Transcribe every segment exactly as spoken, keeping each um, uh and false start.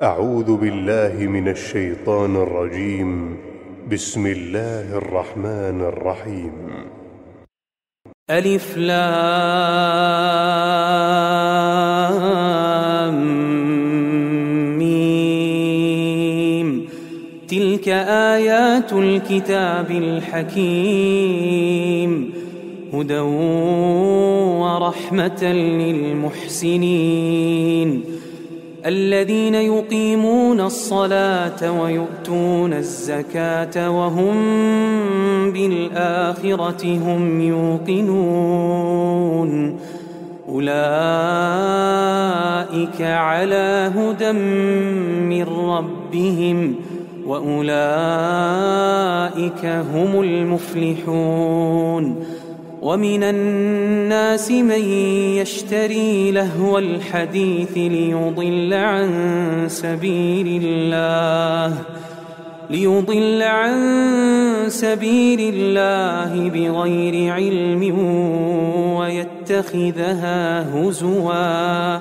أعوذ بالله من الشيطان الرجيم. بسم الله الرحمن الرحيم. ألف لام ميم. تلك آيات الكتاب الحكيم، هدى ورحمة للمحسنين الذين يقيمون الصلاة ويؤتون الزكاة وهم بالآخرة هم يوقنون. أولئك على هدى من ربهم وأولئك هم المفلحون. ومن الناس من يشتري لهو الحديث ليضل عن سبيل الله ليضل عن سبيل الله بغير علم ويتخذها هزوا.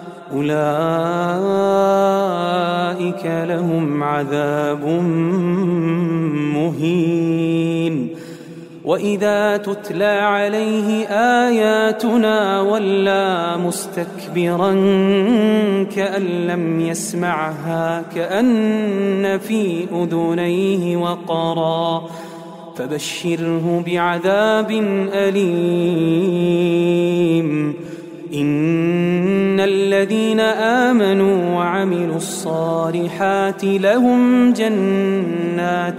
أولئك لهم عذاب مهين. وإذا تتلى عليه آياتنا ولى مستكبرا كأن لم يسمعها كأن في أذنيه وقرا، فبشره بعذاب أليم. إن الذين آمنوا وعملوا الصالحات لهم جنات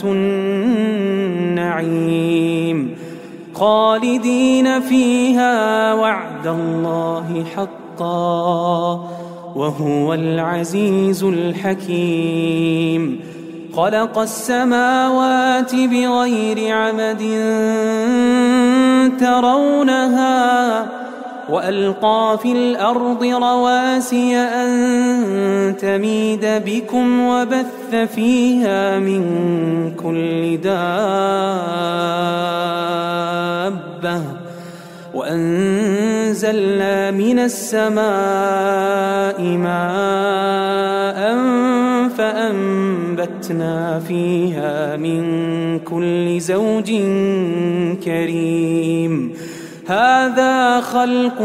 النعيم خالدين فيها وعد الله حقا وهو العزيز الحكيم. خلق السماوات بغير عمد ترونها وألقى في الأرض رواسي أن تميد بكم وبث فيها من كل دابة وأنزلنا من السماء ماء فأنبتنا فيها من كل زوج كريم. هذا خلق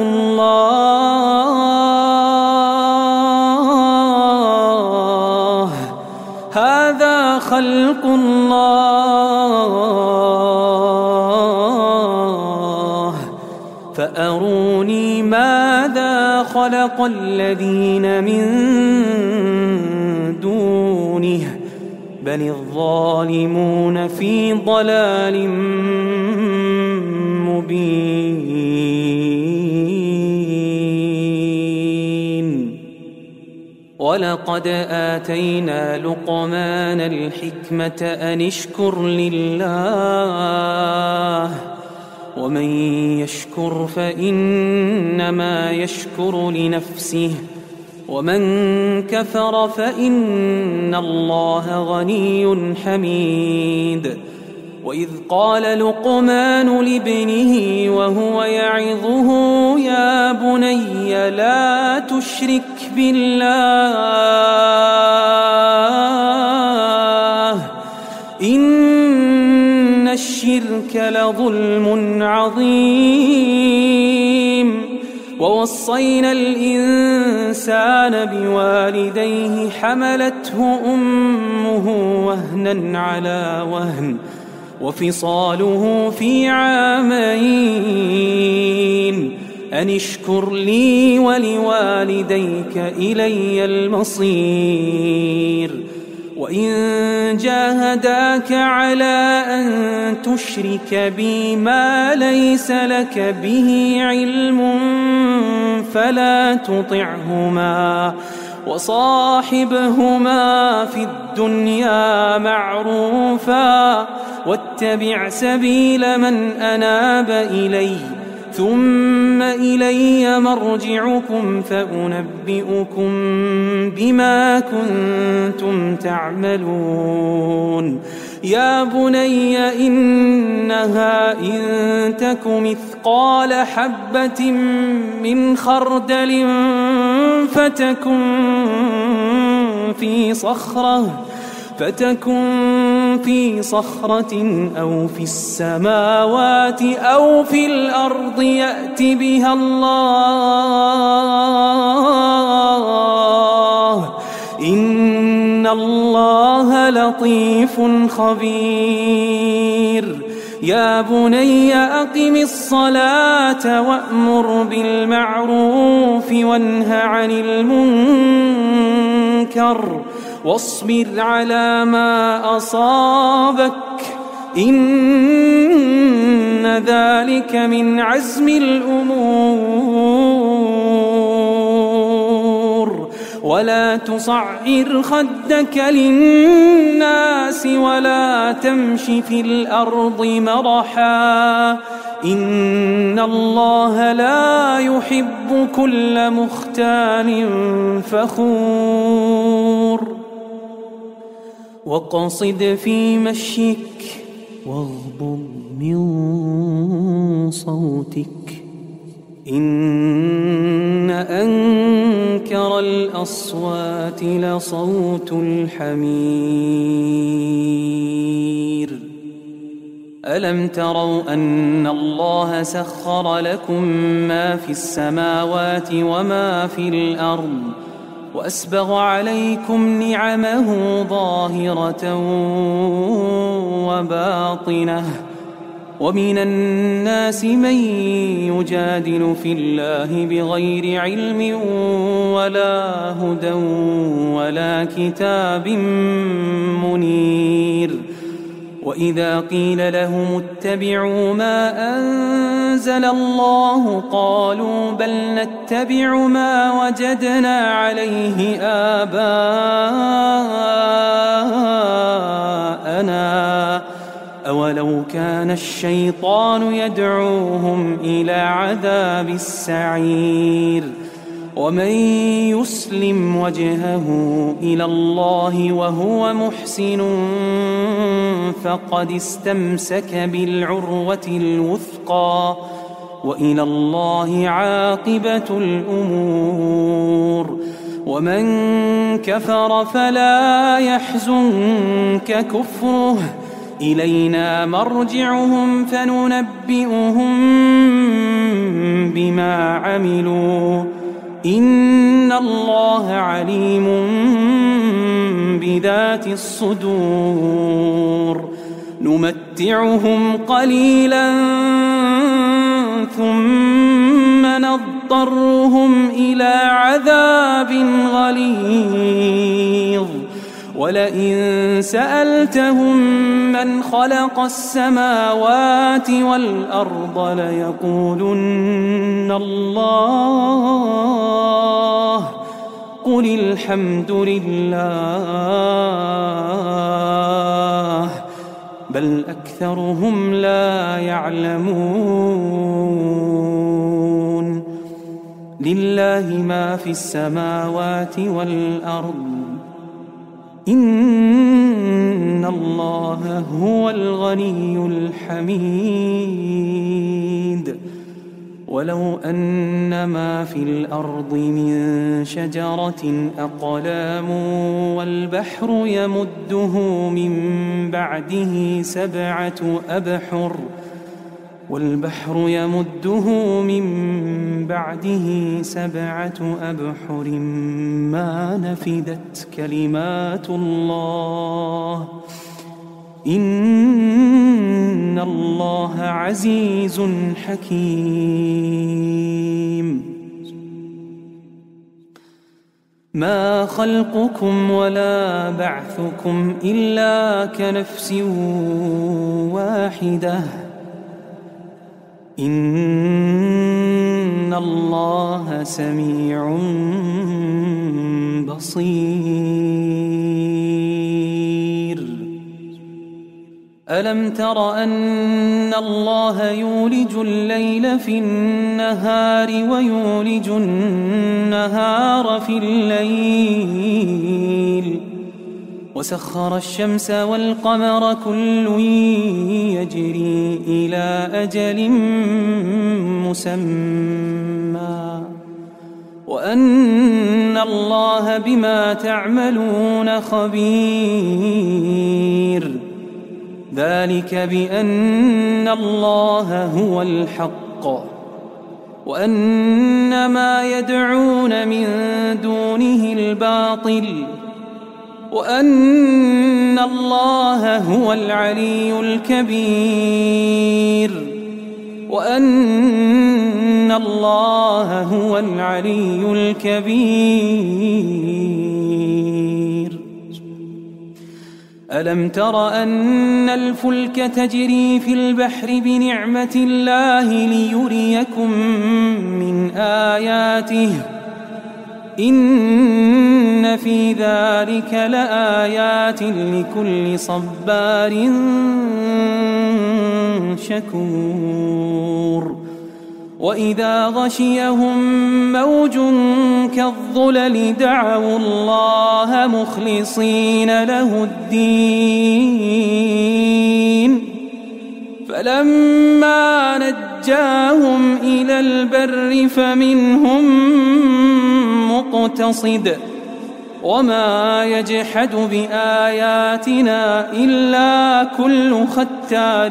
الله هذا خلق الله فأروني ماذا خلق الذين من دونه بل الظالمون في ضلال مبين. ولقد آتينا لقمان الحكمة أن اشكر لله ومن يشكر فإنما يشكر لنفسه ومن كفر فإن الله غني حميد. وإذ قال لقمان لابنه وهو يعظه يا بني لا تشرك بالله إن الشرك لظلم عظيم. ووصينا الإنسان بوالديه حملته أمه وهنا على وهن وفصاله في عامين أن اشكر لي ولوالديك إلي المصير. وإن جاهداك على أن تشرك بي ما ليس لك به علم فلا تطعهما وصاحبهما في الدنيا معروفا واتبع سبيل من أناب إلي ثم إلي مرجعكم فأنبئكم بما كنتم تعملون. يا بني إنها إن تك مثقال حبة من خردل فتكن في صخرة فتكن في صخرة أو في السماوات أو في الأرض يأت بها الله إن الله لطيف خبير يا بني أقم الصلاة وأمر بالمعروف وانه عن المنكر واصبر على ما أصابك إن ذلك من عزم الأمور ولا تصعر خدك للناس ولا تمش في الأرض مرحا إن الله لا يحب كل مختال فخور وقصد في مشيك واغضض من صوتك إن أنكر الأصوات لصوت الحمير ألم تروا أن الله سخر لكم ما في السماوات وما في الأرض وأسبغ عليكم نعمه ظاهرة وباطنة ومن الناس من يجادل في الله بغير علم ولا هدى ولا كتاب منير وإذا قيل لهم اتبعوا ما أنزل الله قالوا بل نتبع ما وجدنا عليه آباءنا أولو كان الشيطان يدعوهم إلى عذاب السعير ومن يسلم وجهه إلى الله وهو محسن فقد استمسك بالعروة الوثقى وإلى الله عاقبة الأمور ومن كفر فلا يحزنك كفره إلينا مرجعهم فننبئهم بما عملوا إن الله عليم بذات الصدور نمتعهم قليلا ثم نضطرهم إلى عذاب غليظ ولئن سألتهم من خلق السماوات والأرض ليقولن الله قل الحمد لله بل أكثرهم لا يعلمون لله ما في السماوات والأرض إن الله هو الغني الحميد ولو أن ما في الأرض من شجرة أقلام والبحر يمده من بعده سبعة أبحر والبحر يمده من بعده سبعة أبحر ما نفدت كلمات الله إن الله عزيز حكيم ما خلقكم ولا بعثكم إلا كنفس واحدة إن الله سميع بصير ألم تر أن الله يولج الليل في النهار ويولج النهار في الليل وسخر الشمس والقمر كل يجري إلى أجل مسمى وأن الله بما تعملون خبير. ذلك بأن الله هو الحق وأن ما يدعون من دونه الباطل وأن الله هو العلي الكبير وأن الله هو العلي الكبير. ألم تر أن الفلك تجري في البحر بنعمة الله ليريكم من آياته إن في ذلك لآيات لكل صبار شكور. وإذا غشيهم موج كالظلل دعوا الله مخلصين له الدين فلما نجاهم إلى البر فمنهم مقتصد وما يجحد بآياتنا إلا كل ختار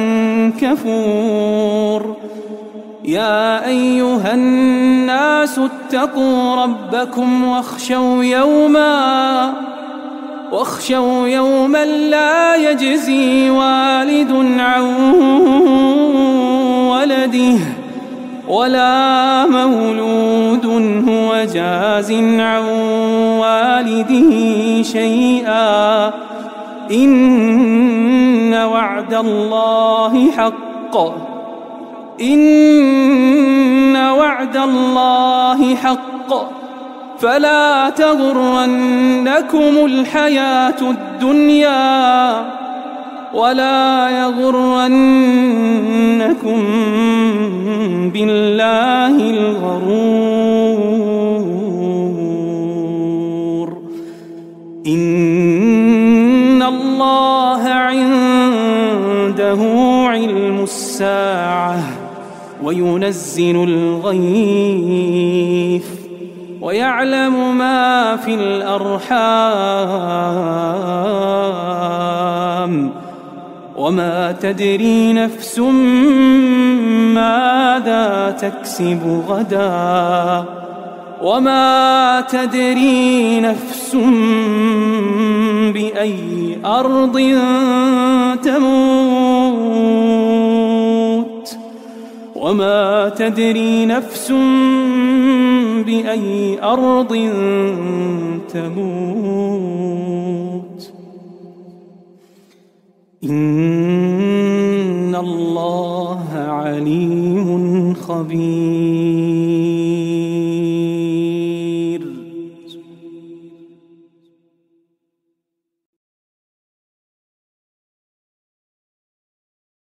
كفور. يا أيها الناس اتقوا ربكم واخشوا يوما واخشوا يوما لا يجزي والد عن ولده ولا مولود هو جاز عن والده شيئا إن وعد الله حق إن وعد الله حق فلا تغرنكم الحياة الدنيا ولا يغرنكم بالله الغرور. إن الله عنده علم الساعة وينزل الغيث ويعلم ما في الأرحام وما تدري نفس ماذا تكسب غدا وما تدري نفس بأي أرض تموت وما تدري نفس بأي أرض تموت. إن الله عليم خبير.